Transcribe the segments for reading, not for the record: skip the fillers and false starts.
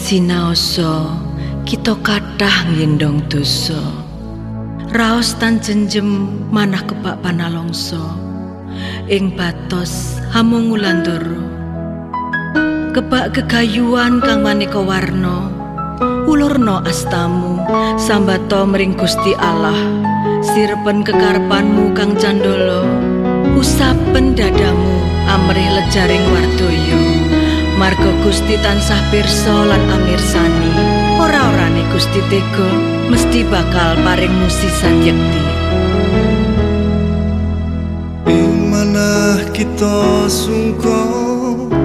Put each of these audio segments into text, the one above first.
Sinaosa kita kathah ngendong dosa. Raos tan jenjem manah kebak panalongso. Ing batos hamung wulandara. Kebak gegayuhan kang maneka warna. Ulurna astamu sambata mring Gusti Allah. Sirepen kekarepanmu kang candala. Usapen dadamu amrih lejaring wardaya. Marga Gusti tansah pirsa lan amirsani. Ora-orane Gusti tega mesti bakal paring musisan yekti. Ing manah kita sungkowo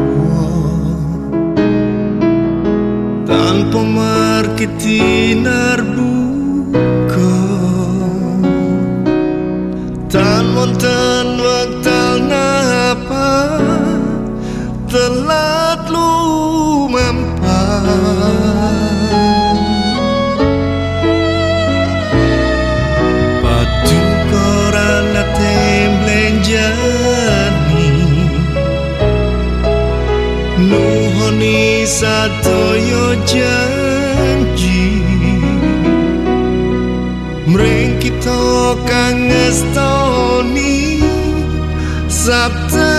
tanpa markiti narbuka tan wonten wektal napa telat lumampah patukoran temblenjani nuhoni sadaya janji mring kita kang ngestoni sabda